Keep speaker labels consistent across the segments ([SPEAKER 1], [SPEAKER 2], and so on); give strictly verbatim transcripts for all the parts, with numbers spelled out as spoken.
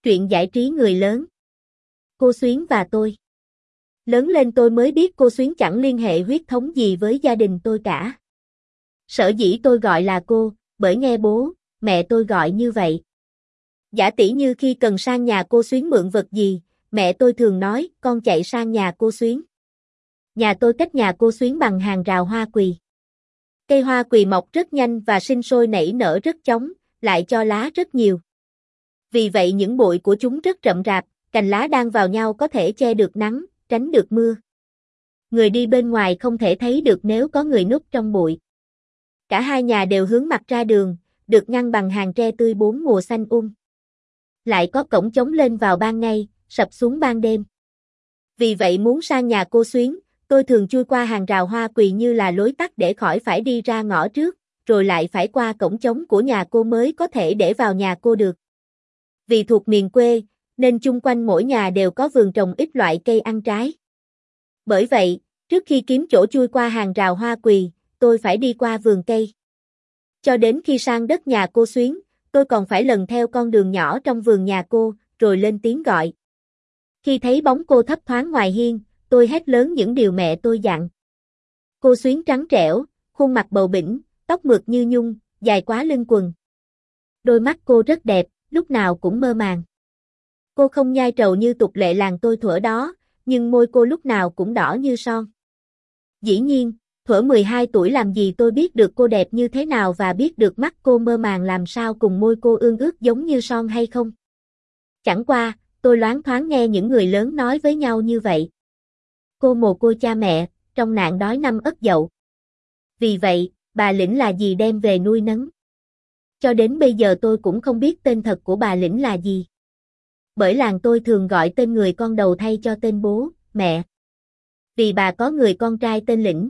[SPEAKER 1] Truyện giải trí người lớn. Cô Xuyến và tôi. Lớn lên tôi mới biết cô Xuyến chẳng liên hệ huyết thống gì với gia đình tôi cả. Sở dĩ tôi gọi là cô, bởi nghe bố, mẹ tôi gọi như vậy. Giả tỷ như khi cần sang nhà cô Xuyến mượn vật gì, mẹ tôi thường nói, con chạy sang nhà cô Xuyến. Nhà tôi cách nhà cô Xuyến bằng hàng rào hoa quỳ. Cây hoa quỳ mọc rất nhanh và sinh sôi nảy nở rất chóng, lại cho lá rất nhiều. Vì vậy những bụi của chúng rất rậm rạp, cành lá đan vào nhau có thể che được nắng, tránh được mưa. Người đi bên ngoài không thể thấy được nếu có người núp trong bụi. Cả hai nhà đều hướng mặt ra đường, được ngăn bằng hàng tre tươi bốn mùa xanh um. Lại có cổng chống lên vào ban ngày, sập xuống ban đêm. Vì vậy muốn sang nhà cô Xuyến, tôi thường chui qua hàng rào hoa quỳ như là lối tắt để khỏi phải đi ra ngõ trước, rồi lại phải qua cổng trống của nhà cô mới có thể để vào nhà cô được. Vì thuộc miền quê, nên chung quanh mỗi nhà đều có vườn trồng ít loại cây ăn trái. Bởi vậy, trước khi kiếm chỗ chui qua hàng rào hoa quỳ, tôi phải đi qua vườn cây. Cho đến khi sang đất nhà cô Xuyến, tôi còn phải lần theo con đường nhỏ trong vườn nhà cô, rồi lên tiếng gọi. Khi thấy bóng cô thấp thoáng ngoài hiên, tôi hét lớn những điều mẹ tôi dặn. Cô Xuyến trắng trẻo, khuôn mặt bầu bĩnh, tóc mượt như nhung, dài quá lưng quần. Đôi mắt cô rất đẹp, lúc nào cũng mơ màng. Cô không nhai trầu như tục lệ làng tôi thuở đó, nhưng môi cô lúc nào cũng đỏ như son. Dĩ nhiên, thuở mười hai tuổi làm gì tôi biết được cô đẹp như thế nào và biết được mắt cô mơ màng làm sao cùng môi cô ương ướt giống như son hay không. Chẳng qua, tôi loáng thoáng nghe những người lớn nói với nhau như vậy. Cô mồ côi cha mẹ, trong nạn đói năm Ất Dậu. Vì vậy, bà Lĩnh là gì đem về nuôi nấng. Cho đến bây giờ tôi cũng không biết tên thật của bà Lĩnh là gì. Bởi làng tôi thường gọi tên người con đầu thay cho tên bố, mẹ. Vì bà có người con trai tên Lĩnh.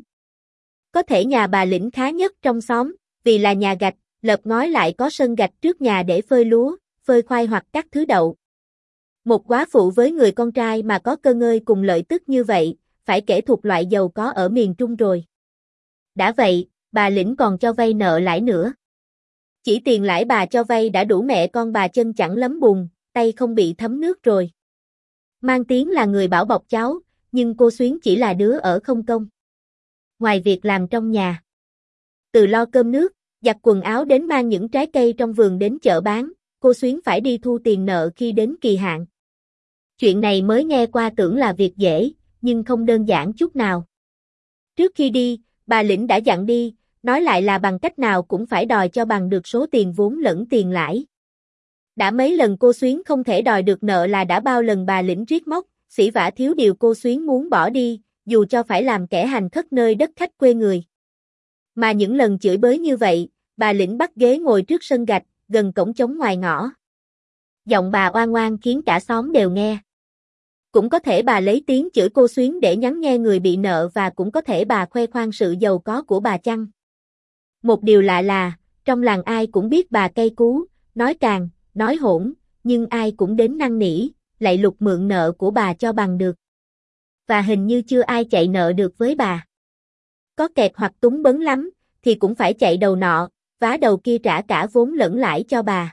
[SPEAKER 1] Có thể nhà bà Lĩnh khá nhất trong xóm, vì là nhà gạch, lợp ngói lại có sân gạch trước nhà để phơi lúa, phơi khoai hoặc các thứ đậu. Một góa phụ với người con trai mà có cơ ngơi cùng lợi tức như vậy, phải kể thuộc loại giàu có ở miền Trung rồi. Đã vậy, bà Lĩnh còn cho vay nợ lãi nữa. Chỉ tiền lãi bà cho vay đã đủ mẹ con bà chân chẳng lấm bùn, tay không bị thấm nước rồi. Mang tiếng là người bảo bọc cháu, nhưng cô Xuyến chỉ là đứa ở không công. Ngoài việc làm trong nhà, từ lo cơm nước, giặt quần áo đến mang những trái cây trong vườn đến chợ bán, cô Xuyến phải đi thu tiền nợ khi đến kỳ hạn. Chuyện này mới nghe qua tưởng là việc dễ, nhưng không đơn giản chút nào. Trước khi đi, bà Lĩnh đã dặn đi, nói lại là bằng cách nào cũng phải đòi cho bằng được số tiền vốn lẫn tiền lãi. Đã mấy lần cô Xuyến không thể đòi được nợ là đã bao lần bà Lĩnh riết móc, xỉ vả thiếu điều cô Xuyến muốn bỏ đi, dù cho phải làm kẻ hành khất nơi đất khách quê người. Mà những lần chửi bới như vậy, bà Lĩnh bắt ghế ngồi trước sân gạch, gần cổng trống ngoài ngõ. Giọng bà oan oan khiến cả xóm đều nghe. Cũng có thể bà lấy tiếng chửi cô Xuyến để nhắn nghe người bị nợ và cũng có thể bà khoe khoang sự giàu có của bà chăng. Một điều lạ là, trong làng ai cũng biết bà cay cú, nói càng, nói hỗn, nhưng ai cũng đến năn nỉ, lạy lục mượn nợ của bà cho bằng được. Và hình như chưa ai chạy nợ được với bà. Có kẹt hoặc túng bấn lắm, thì cũng phải chạy đầu nọ, vá đầu kia trả cả vốn lẫn lãi cho bà.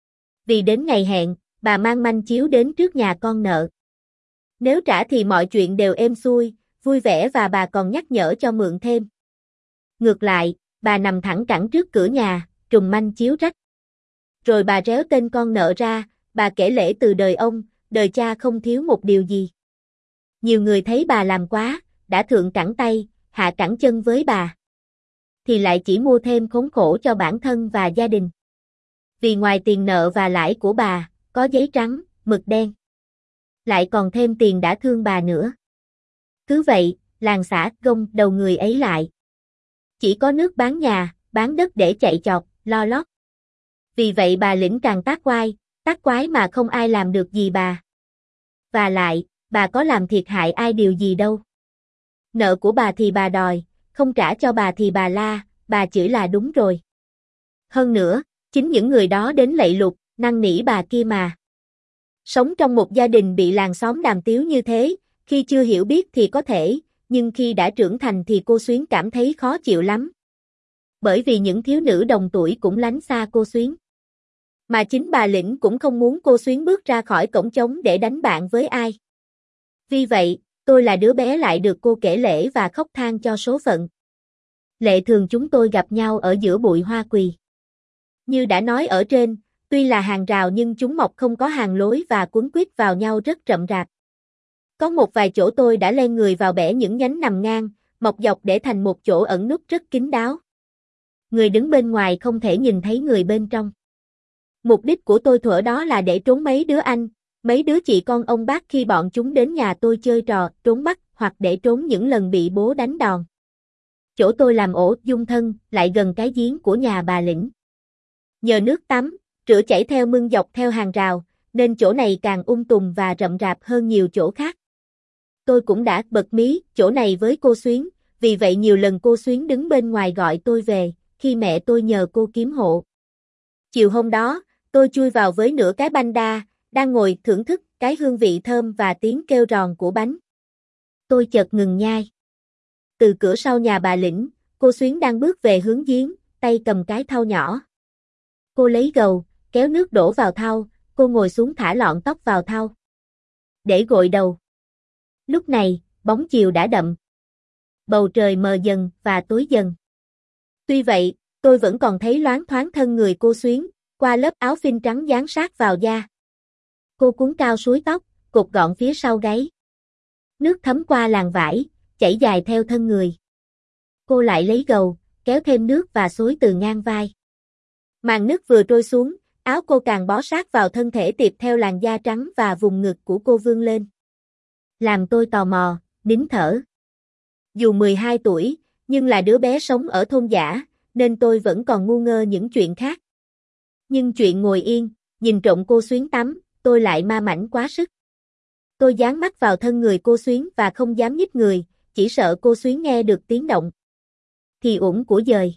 [SPEAKER 1] Vì đến ngày hẹn, bà mang manh chiếu đến trước nhà con nợ. Nếu trả thì mọi chuyện đều êm xuôi, vui vẻ và bà còn nhắc nhở cho mượn thêm. Ngược lại, bà nằm thẳng cẳng trước cửa nhà, trùm manh chiếu rách. Rồi bà réo tên con nợ ra, bà kể lể từ đời ông, đời cha không thiếu một điều gì. Nhiều người thấy bà làm quá, đã thượng cẳng tay, hạ cẳng chân với bà. Thì lại chỉ mua thêm khốn khổ cho bản thân và gia đình. Vì ngoài tiền nợ và lãi của bà, có giấy trắng, mực đen. Lại còn thêm tiền đã thương bà nữa. Cứ vậy, làng xã gông đầu người ấy lại. Chỉ có nước bán nhà, bán đất để chạy chọt, lo lót. Vì vậy bà Lĩnh càng tác oai, tác quái mà không ai làm được gì bà. Và lại, bà có làm thiệt hại ai điều gì đâu. Nợ của bà thì bà đòi, không trả cho bà thì bà la, bà chửi là đúng rồi. Hơn nữa, chính những người đó đến lạy lục, năn nỉ bà kia mà. Sống trong một gia đình bị làng xóm đàm tiếu như thế, khi chưa hiểu biết thì có thể, nhưng khi đã trưởng thành thì cô Xuyến cảm thấy khó chịu lắm. Bởi vì những thiếu nữ đồng tuổi cũng lánh xa cô Xuyến. Mà chính bà Lĩnh cũng không muốn cô Xuyến bước ra khỏi cổng trống để đánh bạn với ai. Vì vậy, tôi là đứa bé lại được cô kể lể và khóc than cho số phận. Lệ thường chúng tôi gặp nhau ở giữa bụi hoa quỳ. Như đã nói ở trên, tuy là hàng rào nhưng chúng mọc không có hàng lối và quấn quýt vào nhau rất rậm rạp. Có một vài chỗ tôi đã len người vào bẻ những nhánh nằm ngang, mọc dọc để thành một chỗ ẩn núp rất kín đáo. Người đứng bên ngoài không thể nhìn thấy người bên trong. Mục đích của tôi thuở đó là để trốn mấy đứa anh, mấy đứa chị con ông bác khi bọn chúng đến nhà tôi chơi trò trốn bắt hoặc để trốn những lần bị bố đánh đòn. Chỗ tôi làm ổ dung thân lại gần cái giếng của nhà bà Lĩnh. Nhờ nước tắm, rửa chảy theo mương dọc theo hàng rào, nên chỗ này càng um tùm và rậm rạp hơn nhiều chỗ khác. Tôi cũng đã bật mí chỗ này với cô Xuyến, vì vậy nhiều lần cô Xuyến đứng bên ngoài gọi tôi về, khi mẹ tôi nhờ cô kiếm hộ. Chiều hôm đó, tôi chui vào với nửa cái banh đa, đang ngồi thưởng thức cái hương vị thơm và tiếng kêu ròn của bánh. Tôi chợt ngừng nhai. Từ cửa sau nhà bà Lĩnh, cô Xuyến đang bước về hướng giếng, tay cầm cái thau nhỏ. Cô lấy gầu, kéo nước đổ vào thau, cô ngồi xuống thả lọn tóc vào thau. Để gội đầu. Lúc này, bóng chiều đã đậm. Bầu trời mờ dần và tối dần. Tuy vậy, tôi vẫn còn thấy loáng thoáng thân người cô Xuyến, qua lớp áo phinh trắng dán sát vào da. Cô cuốn cao suối tóc, cột gọn phía sau gáy. Nước thấm qua làn vải, chảy dài theo thân người. Cô lại lấy gầu, kéo thêm nước và xối từ ngang vai. Màn nước vừa trôi xuống, áo cô càng bó sát vào thân thể tiệp theo làn da trắng và vùng ngực của cô vươn lên. Làm tôi tò mò, nín thở. Dù mười hai tuổi, nhưng là đứa bé sống ở thôn dã, nên tôi vẫn còn ngu ngơ những chuyện khác. Nhưng chuyện ngồi yên, nhìn trộm cô Xuyến tắm, tôi lại ma mãnh quá sức. Tôi dán mắt vào thân người cô Xuyến và không dám nhích người, chỉ sợ cô Xuyến nghe được tiếng động. Thì uổng của dời.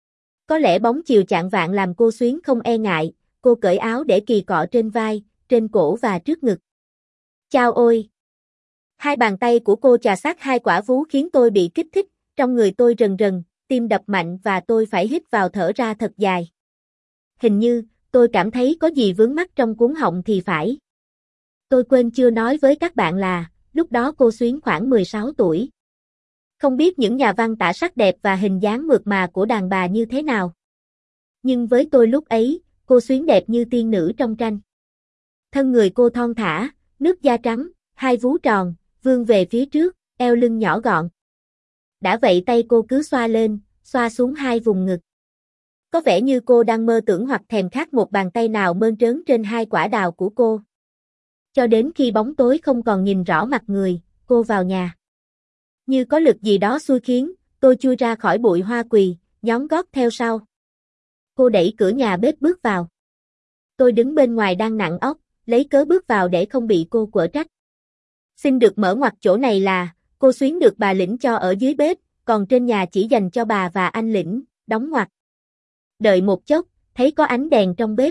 [SPEAKER 1] Có lẽ bóng chiều chạng vạng làm cô Xuyến không e ngại, cô cởi áo để kỳ cọ trên vai, trên cổ và trước ngực. Chao ôi! Hai bàn tay của cô chà sát hai quả vú khiến tôi bị kích thích, trong người tôi rần rần, tim đập mạnh và tôi phải hít vào thở ra thật dài. Hình như, tôi cảm thấy có gì vướng mắc trong cuống họng thì phải. Tôi quên chưa nói với các bạn là, lúc đó cô Xuyến khoảng mười sáu tuổi. Không biết những nhà văn tả sắc đẹp và hình dáng mượt mà của đàn bà như thế nào. Nhưng với tôi lúc ấy, cô Xuyến đẹp như tiên nữ trong tranh. Thân người cô thon thả, nước da trắng, hai vú tròn, vươn về phía trước, eo lưng nhỏ gọn. Đã vậy tay cô cứ xoa lên, xoa xuống hai vùng ngực. Có vẻ như cô đang mơ tưởng hoặc thèm khát một bàn tay nào mơn trớn trên hai quả đào của cô. Cho đến khi bóng tối không còn nhìn rõ mặt người, cô vào nhà. Như có lực gì đó xui khiến, tôi chui ra khỏi bụi hoa quỳ, nhón gót theo sau. Cô đẩy cửa nhà bếp bước vào. Tôi đứng bên ngoài đang nặng óc, lấy cớ bước vào để không bị cô quở trách. Xin được mở ngoặt chỗ này là, cô Xuyến được bà Lĩnh cho ở dưới bếp, còn trên nhà chỉ dành cho bà và anh Lĩnh, đóng ngoặt. Đợi một chốc, thấy có ánh đèn trong bếp.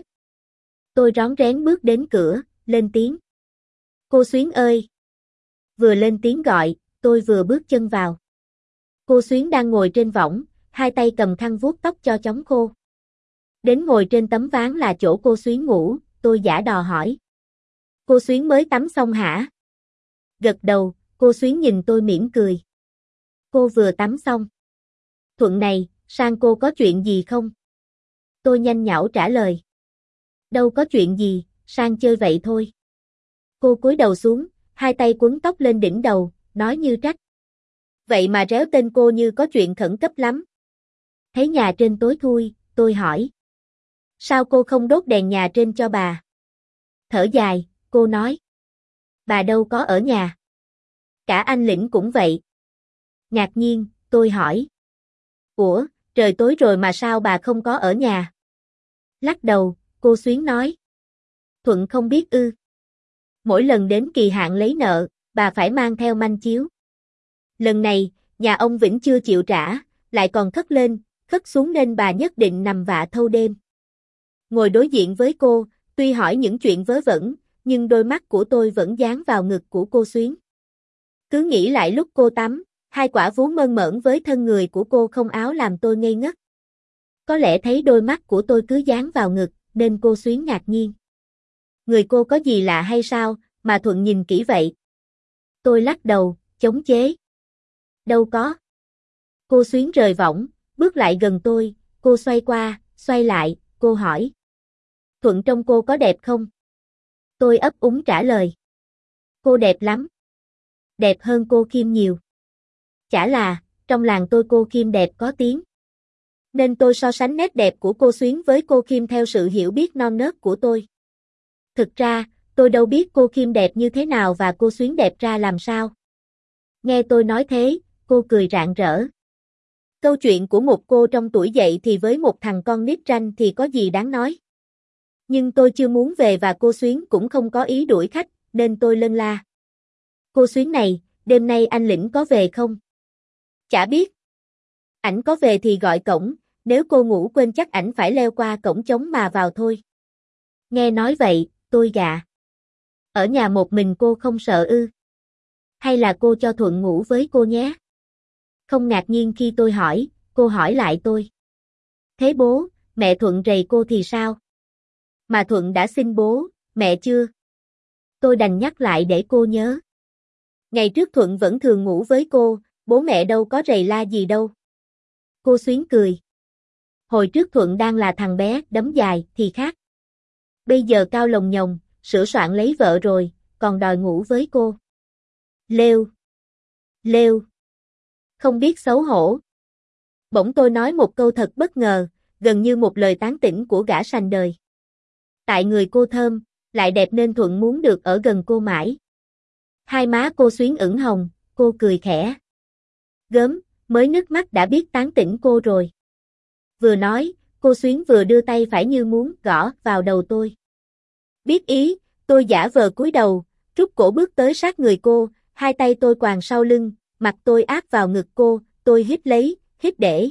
[SPEAKER 1] Tôi rón rén bước đến cửa, lên tiếng. Cô Xuyến ơi! Vừa lên tiếng gọi, tôi vừa bước chân vào. Cô Xuyến đang ngồi trên võng, hai tay cầm khăn vuốt tóc cho chóng khô. Đến ngồi trên tấm ván là chỗ cô Xuyến ngủ, tôi giả đò hỏi. Cô Xuyến mới tắm xong hả? Gật đầu, cô Xuyến nhìn tôi mỉm cười. Cô vừa tắm xong. Thuận này, Sang cô có chuyện gì không? Tôi nhanh nhảu trả lời. Đâu có chuyện gì, Sang chơi vậy thôi. Cô cúi đầu xuống, hai tay quấn tóc lên đỉnh đầu, nói như trách. Vậy mà réo tên cô như có chuyện khẩn cấp lắm. Thấy nhà trên tối thui, tôi hỏi. Sao cô không đốt đèn nhà trên cho bà? Thở dài, cô nói. Bà đâu có ở nhà. Cả anh Lĩnh cũng vậy. Ngạc nhiên, tôi hỏi. Ủa, trời tối rồi mà sao bà không có ở nhà? Lắc đầu, cô Xuyến nói. Thuận không biết ư. Mỗi lần đến kỳ hạn lấy nợ, bà phải mang theo manh chiếu. Lần này, nhà ông Vĩnh chưa chịu trả, lại còn khất lên, khất xuống nên bà nhất định nằm vạ thâu đêm. Ngồi đối diện với cô, tuy hỏi những chuyện vớ vẩn, nhưng đôi mắt của tôi vẫn dán vào ngực của cô Xuyến. Cứ nghĩ lại lúc cô tắm, hai quả vú mơn mởn với thân người của cô không áo làm tôi ngây ngất. Có lẽ thấy đôi mắt của tôi cứ dán vào ngực, nên cô Xuyến ngạc nhiên. Người cô có gì lạ hay sao, mà Thuận nhìn kỹ vậy? Tôi lắc đầu, chống chế. Đâu có. Cô Xuyến rời võng, bước lại gần tôi, cô xoay qua, xoay lại, cô hỏi. Thuận trông cô có đẹp không? Tôi ấp úng trả lời. Cô đẹp lắm. Đẹp hơn cô Kim nhiều. Chả là, trong làng tôi cô Kim đẹp có tiếng. Nên tôi so sánh nét đẹp của cô Xuyến với cô Kim theo sự hiểu biết non nớt của tôi. Thực ra, tôi đâu biết cô Kim đẹp như thế nào và cô Xuyến đẹp ra làm sao. Nghe tôi nói thế, cô cười rạng rỡ. Câu chuyện của một cô trong tuổi dậy thì với một thằng con nít ranh thì có gì đáng nói. Nhưng tôi chưa muốn về và cô Xuyến cũng không có ý đuổi khách, nên tôi lân la. Cô Xuyến này, đêm nay anh Lĩnh có về không? Chả biết. Ảnh có về thì gọi cổng, nếu cô ngủ quên chắc ảnh phải leo qua cổng trống mà vào thôi. Nghe nói vậy, tôi gạ. Ở nhà một mình cô không sợ ư? Hay là cô cho Thuận ngủ với cô nhé? Không ngạc nhiên khi tôi hỏi, cô hỏi lại tôi. Thế bố, mẹ Thuận rầy cô thì sao? Mà Thuận đã xin bố, mẹ chưa? Tôi đành nhắc lại để cô nhớ. Ngày trước Thuận vẫn thường ngủ với cô, bố mẹ đâu có rầy la gì đâu. Cô Xuyến cười. Hồi trước Thuận đang là thằng bé đấm dài thì khác. Bây giờ cao lồng nhồng, sửa soạn lấy vợ rồi, còn đòi ngủ với cô. Lêu. Lêu. Không biết xấu hổ. Bỗng tôi nói một câu thật bất ngờ, gần như một lời tán tỉnh của gã sành đời. Tại người cô thơm, lại đẹp nên Thuận muốn được ở gần cô mãi. Hai má cô Xuyến ửng hồng, cô cười khẽ. Gớm, mới nước mắt đã biết tán tỉnh cô rồi. Vừa nói, cô Xuyến vừa đưa tay phải như muốn gõ vào đầu tôi. Biết ý, tôi giả vờ cúi đầu, rút cổ bước tới sát người cô, hai tay tôi quàng sau lưng, mặt tôi áp vào ngực cô, tôi hít lấy, hít để.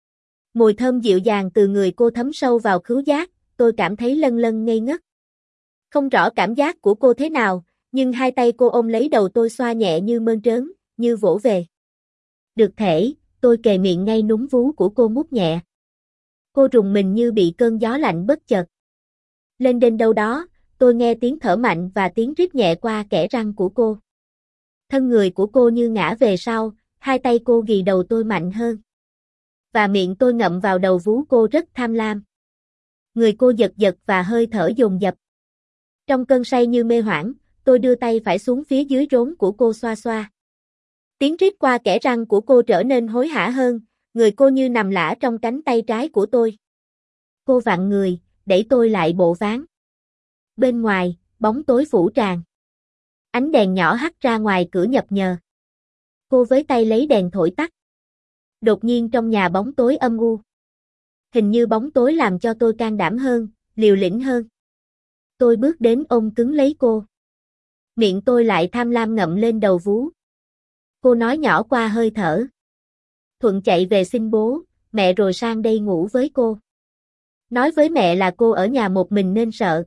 [SPEAKER 1] Mùi thơm dịu dàng từ người cô thấm sâu vào khứu giác, tôi cảm thấy lân lân ngây ngất. Không rõ cảm giác của cô thế nào, nhưng hai tay cô ôm lấy đầu tôi xoa nhẹ như mơn trớn, như vỗ về. Được thể, tôi kề miệng ngay núm vú của cô mút nhẹ. Cô rùng mình như bị cơn gió lạnh bất chợt. Lên đến đâu đó, tôi nghe tiếng thở mạnh và tiếng rít nhẹ qua kẽ răng của cô. Thân người của cô như ngã về sau, hai tay cô ghì đầu tôi mạnh hơn. Và miệng tôi ngậm vào đầu vú cô rất tham lam. Người cô giật giật và hơi thở dồn dập. Trong cơn say như mê hoảng, tôi đưa tay phải xuống phía dưới rốn của cô xoa xoa. Tiếng rít qua kẽ răng của cô trở nên hối hả hơn, người cô như nằm lả trong cánh tay trái của tôi. Cô vặn người, đẩy tôi lại bộ ván. Bên ngoài, bóng tối phủ tràn. Ánh đèn nhỏ hắt ra ngoài cửa nhập nhờ. Cô với tay lấy đèn thổi tắt. Đột nhiên trong nhà bóng tối âm u. Hình như bóng tối làm cho tôi can đảm hơn, liều lĩnh hơn. Tôi bước đến ôm cứng lấy cô. Miệng tôi lại tham lam ngậm lên đầu vú. Cô nói nhỏ qua hơi thở. Thuận chạy về xin bố, mẹ rồi sang đây ngủ với cô. Nói với mẹ là cô ở nhà một mình nên sợ.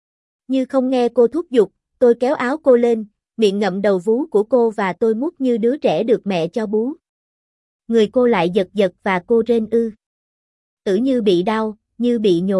[SPEAKER 1] Như không nghe cô thúc giục, tôi kéo áo cô lên, miệng ngậm đầu vú của cô và tôi mút như đứa trẻ được mẹ cho bú. Người cô lại giật giật và cô rên ư. Ử như bị đau, như bị nhột.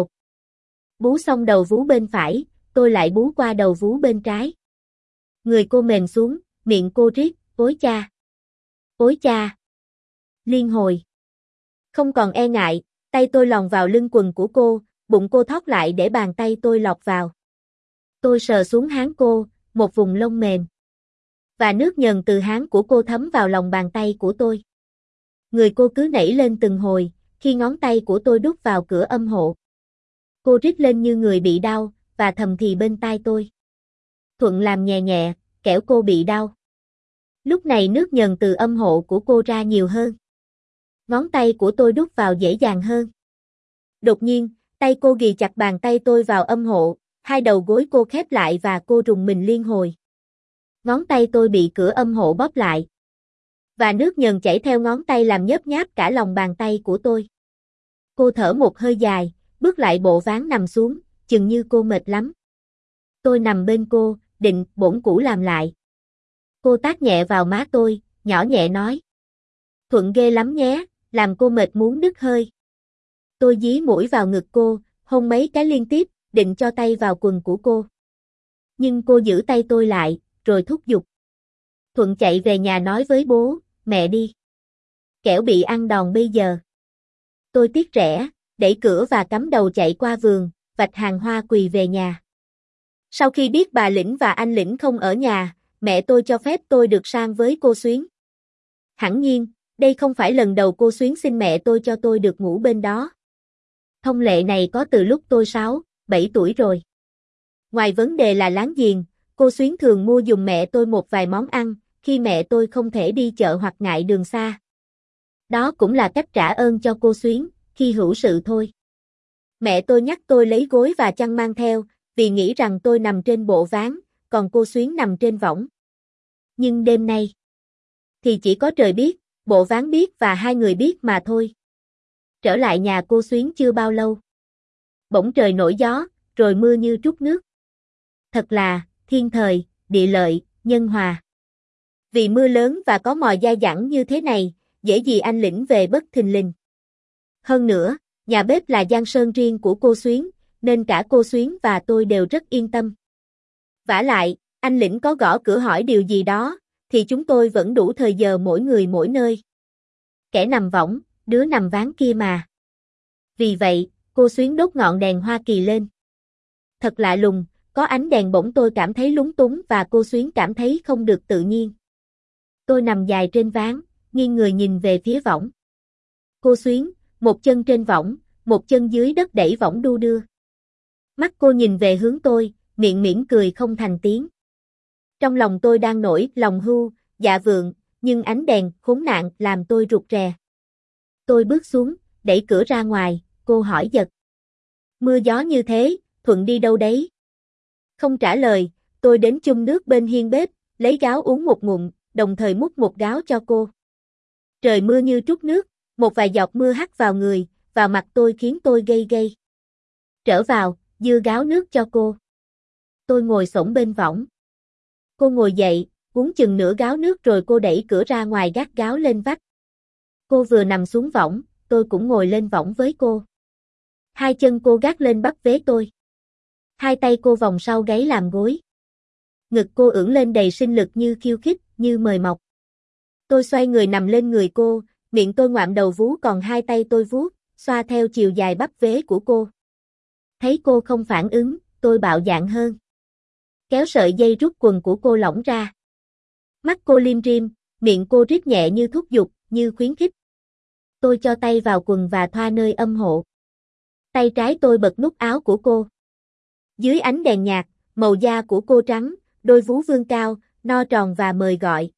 [SPEAKER 1] Bú xong đầu vú bên phải, tôi lại bú qua đầu vú bên trái. Người cô mềm xuống, miệng cô rít, ối cha. Ối cha. Liên hồi. Không còn e ngại, tay tôi lòn vào lưng quần của cô, bụng cô thót lại để bàn tay tôi lọt vào. Tôi sờ xuống háng cô, một vùng lông mềm. Và nước nhờn từ háng của cô thấm vào lòng bàn tay của tôi. Người cô cứ nảy lên từng hồi, khi ngón tay của tôi đút vào cửa âm hộ. Cô rít lên như người bị đau, và thầm thì bên tai tôi. Thuận làm nhẹ nhẹ, kẻo cô bị đau. Lúc này nước nhờn từ âm hộ của cô ra nhiều hơn. Ngón tay của tôi đút vào dễ dàng hơn. Đột nhiên, tay cô ghì chặt bàn tay tôi vào âm hộ, hai đầu gối cô khép lại và cô rùng mình liên hồi. Ngón tay tôi bị cửa âm hộ bóp lại. Và nước nhờn chảy theo ngón tay làm nhớp nháp cả lòng bàn tay của tôi. Cô thở một hơi dài, bước lại bộ ván nằm xuống, chừng như cô mệt lắm. Tôi nằm bên cô, định bổn cũ làm lại. Cô tát nhẹ vào má tôi, nhỏ nhẹ nói. Thuận ghê lắm nhé, làm cô mệt muốn đứt hơi. Tôi dí mũi vào ngực cô, hôn mấy cái liên tiếp, định cho tay vào quần của cô. Nhưng cô giữ tay tôi lại, rồi thúc giục. Thuận chạy về nhà nói với bố, mẹ đi. Kẻo bị ăn đòn bây giờ. Tôi tiếc rẻ, đẩy cửa và cắm đầu chạy qua vườn, vạch hàng hoa quỳ về nhà. Sau khi biết bà Lĩnh và anh Lĩnh không ở nhà, mẹ tôi cho phép tôi được sang với cô Xuyến. Hẳn nhiên, đây không phải lần đầu cô Xuyến xin mẹ tôi cho tôi được ngủ bên đó. Thông lệ này có từ lúc tôi sáu, bảy tuổi rồi. Ngoài vấn đề là láng giềng, cô Xuyến thường mua giùm mẹ tôi một vài món ăn, khi mẹ tôi không thể đi chợ hoặc ngại đường xa. Đó cũng là cách trả ơn cho cô Xuyến, khi hữu sự thôi. Mẹ tôi nhắc tôi lấy gối và chăn mang theo, vì nghĩ rằng tôi nằm trên bộ ván, còn cô Xuyến nằm trên võng. Nhưng đêm nay, thì chỉ có trời biết, bộ ván biết và hai người biết mà thôi. Trở lại nhà cô Xuyến chưa bao lâu. Bỗng trời nổi gió, rồi mưa như trút nước. Thật là, thiên thời, địa lợi, nhân hòa. Vì mưa lớn và có mòi dai dẳng như thế này, dễ gì anh Lĩnh về bất thình lình. Hơn nữa, nhà bếp là giang sơn riêng của cô Xuyến, nên cả cô Xuyến và tôi đều rất yên tâm. Vả lại, anh Lĩnh có gõ cửa hỏi điều gì đó, thì chúng tôi vẫn đủ thời giờ mỗi người mỗi nơi. Kẻ nằm võng, đứa nằm ván kia mà. Vì vậy, cô Xuyến đốt ngọn đèn Hoa Kỳ lên. Thật lạ lùng, có ánh đèn bỗng tôi cảm thấy lúng túng và cô Xuyến cảm thấy không được tự nhiên. Tôi nằm dài trên ván, nghiêng người nhìn về phía võng. Cô Xuyến, một chân trên võng, một chân dưới đất đẩy võng đu đưa. Mắt cô nhìn về hướng tôi, miệng mỉm cười không thành tiếng. Trong lòng tôi đang nổi lòng hưu, dạ vượng, nhưng ánh đèn khốn nạn làm tôi rụt rè. Tôi bước xuống, đẩy cửa ra ngoài, cô hỏi giật. Mưa gió như thế, Thuận đi đâu đấy? Không trả lời, tôi đến chung nước bên hiên bếp, lấy gáo uống một ngụm, đồng thời múc một gáo cho cô. Trời mưa như trút nước, một vài giọt mưa hắt vào người, vào mặt tôi khiến tôi gây gây. Trở vào, dưa gáo nước cho cô. Tôi ngồi xổm bên võng. Cô ngồi dậy, uống chừng nửa gáo nước rồi cô đẩy cửa ra ngoài gác gáo lên vách. Cô vừa nằm xuống võng, tôi cũng ngồi lên võng với cô. Hai chân cô gác lên bắp vế tôi. Hai tay cô vòng sau gáy làm gối. Ngực cô ưỡn lên đầy sinh lực như khiêu khích, như mời mọc. Tôi xoay người nằm lên người cô, miệng tôi ngoạm đầu vú còn hai tay tôi vuốt, xoa theo chiều dài bắp vế của cô. Thấy cô không phản ứng, tôi bạo dạn hơn. Kéo sợi dây rút quần của cô lỏng ra. Mắt cô liêm rim, miệng cô rít nhẹ như thúc giục, như khuyến khích. Tôi cho tay vào quần và thoa nơi âm hộ. Tay trái tôi bật nút áo của cô. Dưới ánh đèn nhạt, màu da của cô trắng, đôi vú vươn cao, no tròn và mời gọi.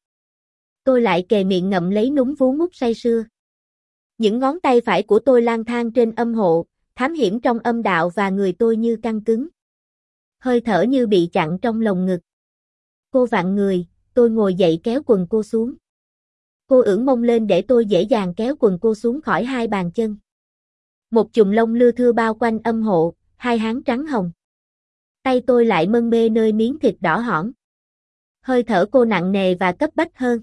[SPEAKER 1] Tôi lại kề miệng ngậm lấy núm vú mút say sưa. Những ngón tay phải của tôi lang thang trên âm hộ, thám hiểm trong âm đạo và người tôi như căng cứng. Hơi thở như bị chặn trong lồng ngực. Cô vặn người, tôi ngồi dậy kéo quần cô xuống. Cô ưỡn mông lên để tôi dễ dàng kéo quần cô xuống khỏi hai bàn chân. Một chùm lông lưa thưa bao quanh âm hộ, hai háng trắng hồng. Tay tôi lại mân mê nơi miếng thịt đỏ hỏn. Hơi thở cô nặng nề và cấp bách hơn.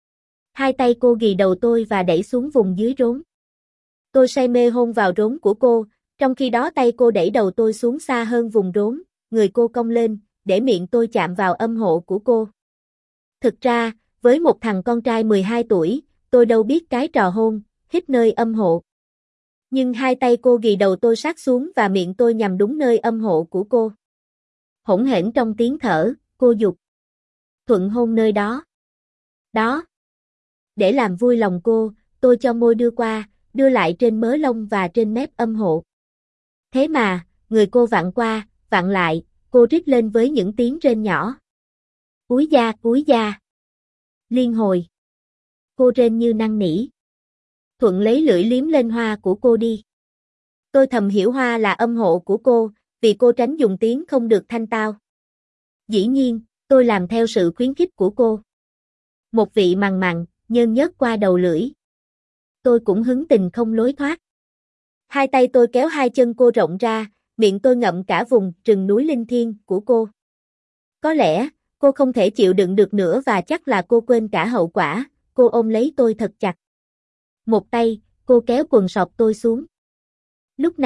[SPEAKER 1] Hai tay cô ghì đầu tôi và đẩy xuống vùng dưới rốn. Tôi say mê hôn vào rốn của cô, trong khi đó tay cô đẩy đầu tôi xuống xa hơn vùng rốn, người cô cong lên, để miệng tôi chạm vào âm hộ của cô. Thực ra, với một thằng con trai mười hai tuổi, tôi đâu biết cái trò hôn, hít nơi âm hộ. Nhưng hai tay cô ghì đầu tôi sát xuống và miệng tôi nhằm đúng nơi âm hộ của cô. Hỗn hển trong tiếng thở, cô giục. Thuận hôn nơi đó. Đó. Để làm vui lòng cô, tôi cho môi đưa qua, đưa lại trên mớ lông và trên mép âm hộ. Thế mà, người cô vặn qua, vặn lại, cô rít lên với những tiếng rên nhỏ. Úi da, úi da. Liên hồi. Cô rên như năn nỉ. Thuận lấy lưỡi liếm lên hoa của cô đi. Tôi thầm hiểu hoa là âm hộ của cô, vì cô tránh dùng tiếng không được thanh tao. Dĩ nhiên, tôi làm theo sự khuyến khích của cô. Một vị mằn mặn, nhơn nhớt qua đầu lưỡi. Tôi cũng hứng tình không lối thoát. Hai tay tôi kéo hai chân cô rộng ra, miệng tôi ngậm cả vùng rừng núi linh thiêng của cô. Có lẽ, cô không thể chịu đựng được nữa và chắc là cô quên cả hậu quả, cô ôm lấy tôi thật chặt. Một tay, cô kéo quần sọt tôi xuống. Lúc này,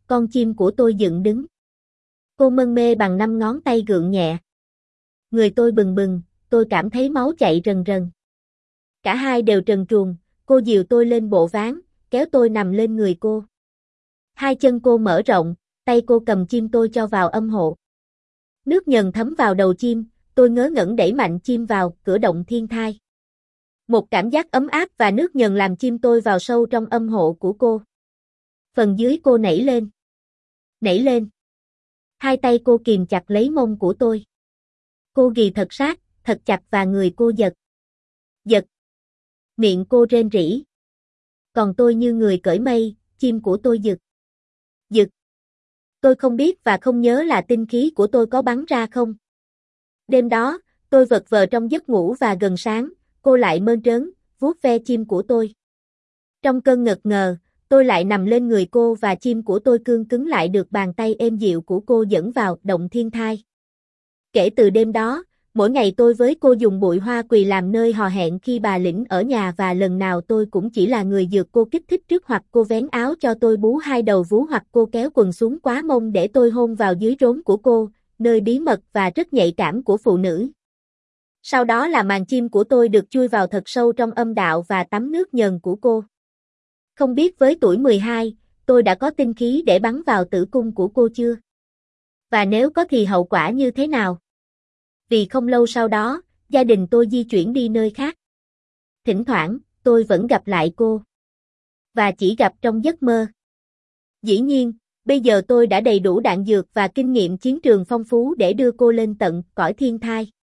[SPEAKER 1] con chim của tôi dựng đứng. Cô mân mê bằng năm ngón tay gượng nhẹ. Người tôi bừng bừng, tôi cảm thấy máu chạy rần rần. Cả hai đều trần truồng, cô dìu tôi lên bộ ván, kéo tôi nằm lên người cô. Hai chân cô mở rộng, tay cô cầm chim tôi cho vào âm hộ. Nước nhần thấm vào đầu chim, tôi ngớ ngẩn đẩy mạnh chim vào cửa động thiên thai. Một cảm giác ấm áp và nước nhần làm chim tôi vào sâu trong âm hộ của cô. Phần dưới cô nảy lên. Nảy lên. Hai tay cô kìm chặt lấy mông của tôi. Cô ghì thật sát, thật chặt và người cô giật. Giật. Miệng cô rên rỉ. Còn tôi như người cởi mây, chim của tôi giật. Giật. Tôi không biết và không nhớ là tinh khí của tôi có bắn ra không. Đêm đó, tôi vật vờ trong giấc ngủ và gần sáng, cô lại mơn trớn, vuốt ve chim của tôi. Trong cơn ngật ngờ, tôi lại nằm lên người cô và chim của tôi cương cứng lại được bàn tay êm dịu của cô dẫn vào động thiên thai. Kể từ đêm đó, mỗi ngày tôi với cô dùng bụi hoa quỳ làm nơi hò hẹn khi bà Lĩnh ở nhà và lần nào tôi cũng chỉ là người dược cô kích thích trước hoặc cô vén áo cho tôi bú hai đầu vú hoặc cô kéo quần xuống quá mông để tôi hôn vào dưới rốn của cô, nơi bí mật và rất nhạy cảm của phụ nữ. Sau đó là màn chim của tôi được chui vào thật sâu trong âm đạo và tắm nước nhờn của cô. Không biết với tuổi mười hai, tôi đã có tinh khí để bắn vào tử cung của cô chưa? Và nếu có thì hậu quả như thế nào? Vì không lâu sau đó, gia đình tôi di chuyển đi nơi khác. Thỉnh thoảng, tôi vẫn gặp lại cô. Và chỉ gặp trong giấc mơ. Dĩ nhiên, bây giờ tôi đã đầy đủ đạn dược và kinh nghiệm chiến trường phong phú để đưa cô lên tận cõi thiên thai.